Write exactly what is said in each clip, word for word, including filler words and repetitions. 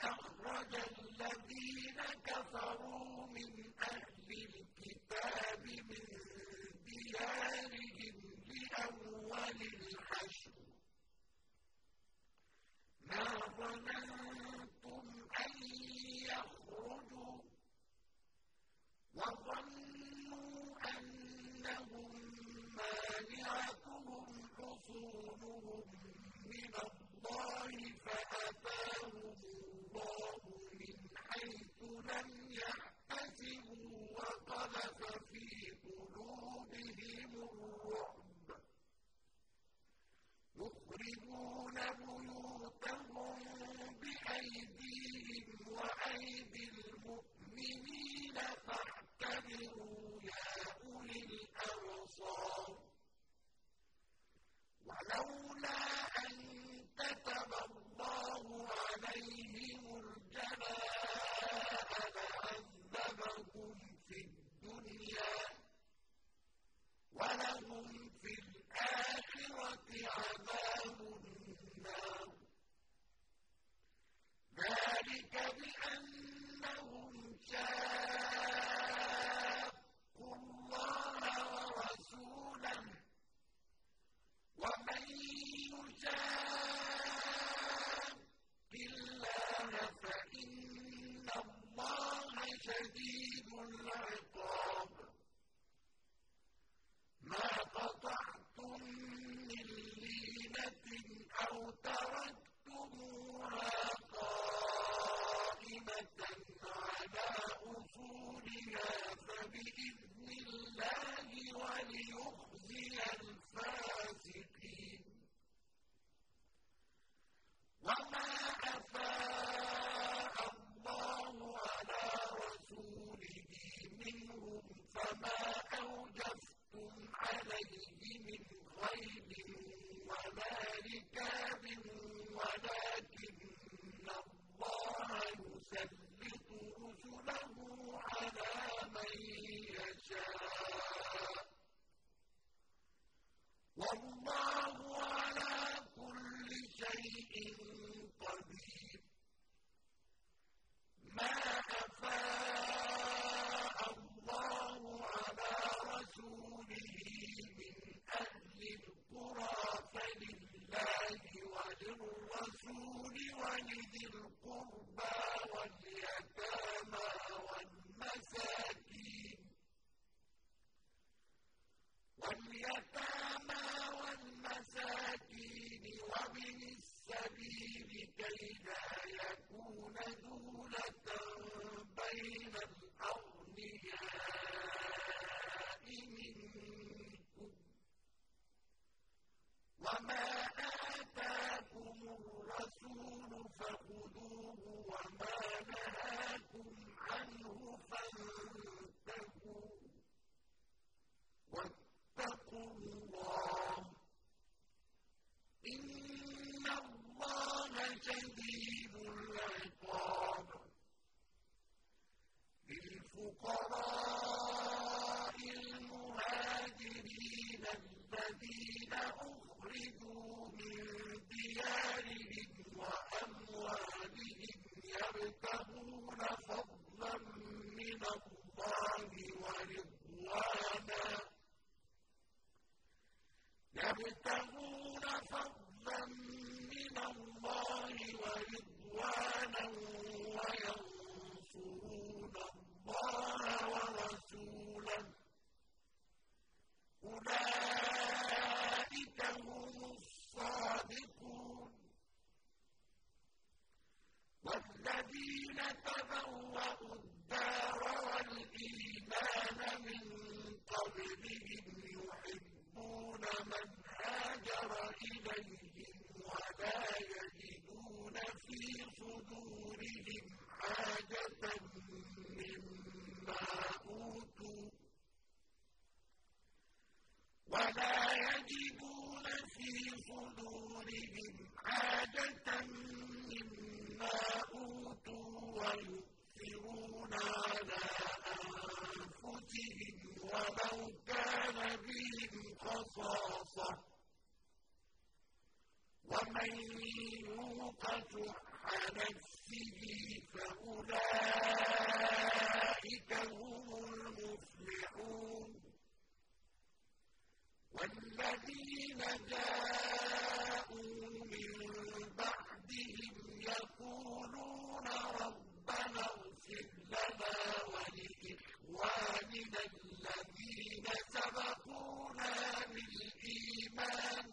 أخرج الذين كفروا من أهل الكتاب من ديارهم لأول الحشر ما ظننتم أن يخرجوا وظنوا أنهم مانعتهم حصونهم من الله فأتاهم الله من حيث لم يحتسبوا وقذف في قلوبهم الرعب يخربون بيوتهم بأيديهم وأيدي المؤمنين فاعتبروا يا أولي الأبصار ولولا أن كتب الله عليهم الجلاء لعذبهم في الدنيا ولهم في الآخرة عذاب النار ذلك بأنهم شاقوا الله ورسوله ومن يشاق الله فإن الله شديد العقاب ما قطعتم من لينة أو تركتموها قائمة على أصولها فبإذن الله وليخزي الفاسقين وما أفاء الله على رسوله منهم فما أوجفتم عليه من خيل ولا ركاب ولكن الله يسلط رسله على من يشاء والله على كل شيء قدير ما أفاء الله على رسوله من أهل القرى فلله وللرسول ولذي القربى واليتامى والمساكين واليتامى والمساكين وابن السبيل كي لا يكون دولة بين الأغنياء منكم وما آتاكم الرسول فخذوه وما نهاكم عنه فانتهوا واتقوا الله إن الله شديد العقاب للفقراء المهاجرين الذين أخرجوا من ديارهم وأموالهم يبتغون فضلا من الله ورضوانا يبتغون فضلا من الله ورضوانا وينصرون الله ورسوله أولئك هم الصادقون والذين تبوأوا الدار والإيمان من قبلهم يحبون من هاجر إليهم ولا يجدون في صدورهم حاجة مما أوتوا ولا يجدون في صدورهم حاجة مما أوتوا ويؤثرون على أنفسهم ولو كان بهم خصاصة ومن يوق شح نفسه به فأولئك هم المفلحون والذين جاءوا من بعدهم يقولون ربنا اغفر لنا ولإخواننا الذين سبقونا بالإيمان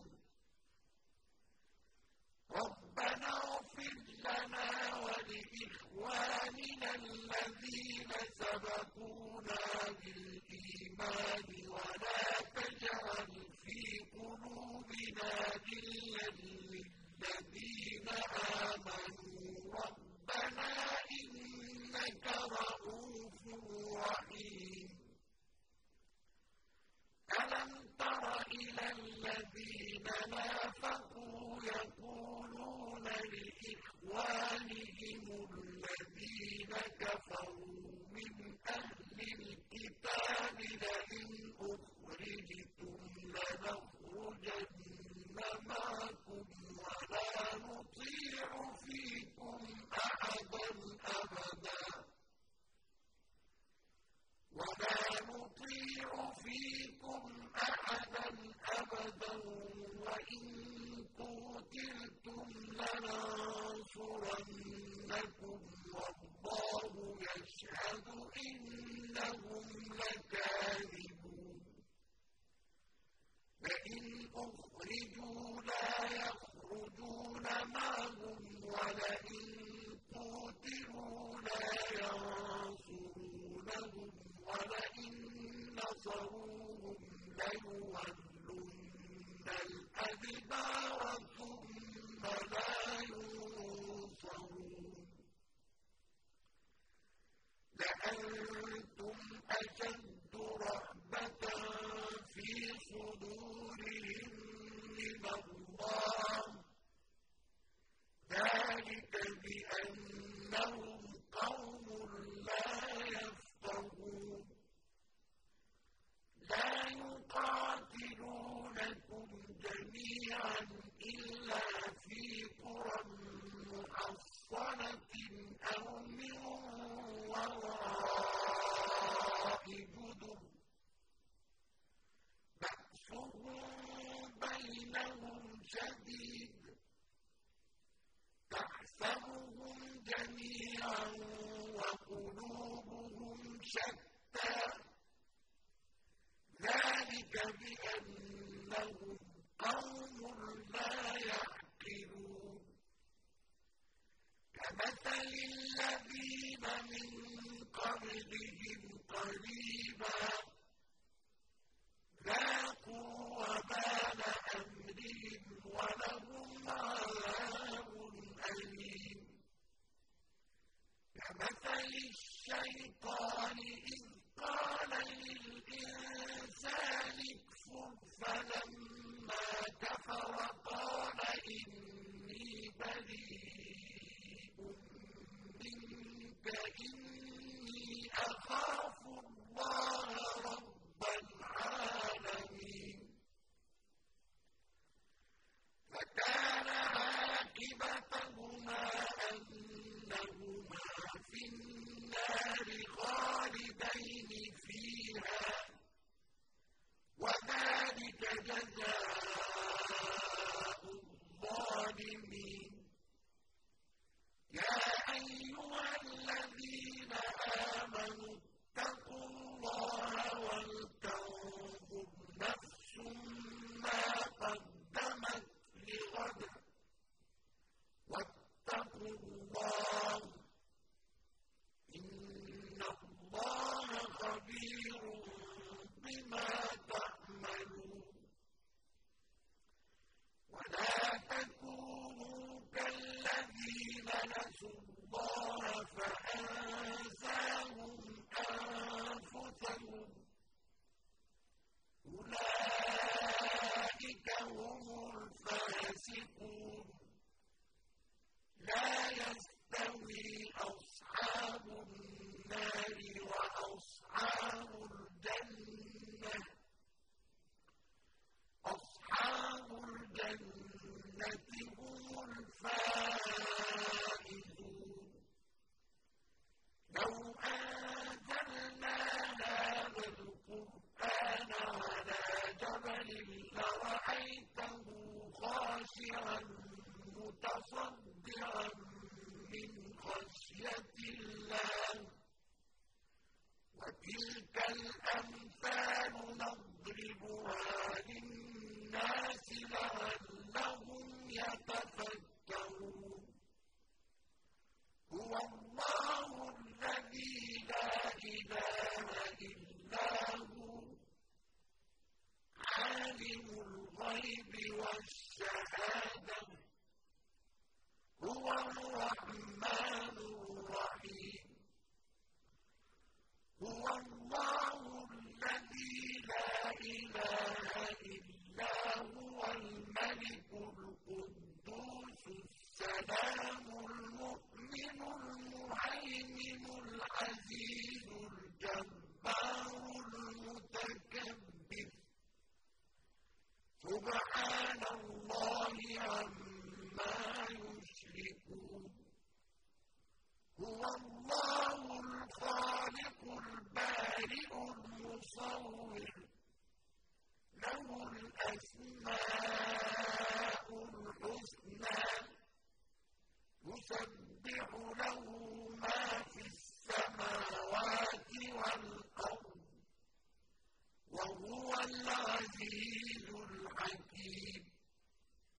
ربنا اغفر لنا ولإخواننا الذين سبقونا بالإيمان ولا تجعل في قلوبنا غلا للذين آمنوا ربنا إنك رءوف رحيم ألم تر إلى الذين نافقوا يقولون لإخوانهم الذين كفروا من أهل الكتاب لئن أخرجتم لنخرجن معكم ولا نطيع فيكم أحدا أبدا ولا نطيع فيكم أحدا أبدا وإن قتلتم لننصرنكم والله يشهد إنهم لكاذبون لئن أخرجوا لا يخرجون معهم ولئن قتلوا لا ينصرونهم ولئن نصروهم ليولن الأدبار ثم لا ينصرون لأنتم أشد رهبة في صدورهم من الله ذلك بأنهم قوم لا يفقهون لا يقاتلونكم جميعا إلا في قرى محصنة أو من وراء جدر بأسهم بينهم شديد تحسبهم جميعا وقلوبهم شتى ذلك بأنهم قوم لا يعقلون كمثل الذين من قبلهم قريبا ذاقوا وبال أمرهم ولهم عذاب أليم كمثل الشيطان إذ رَأَيْتَهُ خَاشِعًا مُّتَصَدِّعًا مِّنْ خَشْيَةِ اللَّهِ ۚ وَتِلْكَ الْأَمْثَالُ نَضْرِبُهَا لِلنَّاسِ لَعَلَّهُمْ يَتَفَكَّرُونَ هُوَ اللَّهُ الَّذِي لَا إِلَٰهَ إِلَّا هُوَ عَالِمُ الْغَيْبِ وَالشَّهَادَةِ هُوَ الرَّحْمَٰنُ الرَّحِيمُ هُوَ اللَّهُ الَّذِي لَا إِلَٰهَ إِلَّا هُوَ الْمَلِكُ الْقُدُّوسُ السَّلَامُ الْمُؤْمِنُ الْمُهَيْمِنُ الْعَزِيزُ الْجَبَّارُ الْمُتَكَبِّرُ سُبْحَانَ اللَّهِ عَمَّا يُشْرِكُونَ هُوَ اللَّهُ الْخَالِقُ الْبَارِئُ الْمُصَوِّرُ لَهُ الْأَسْمَاءُ الْحُسْنَىٰ يُسَبِّحُ لَهُ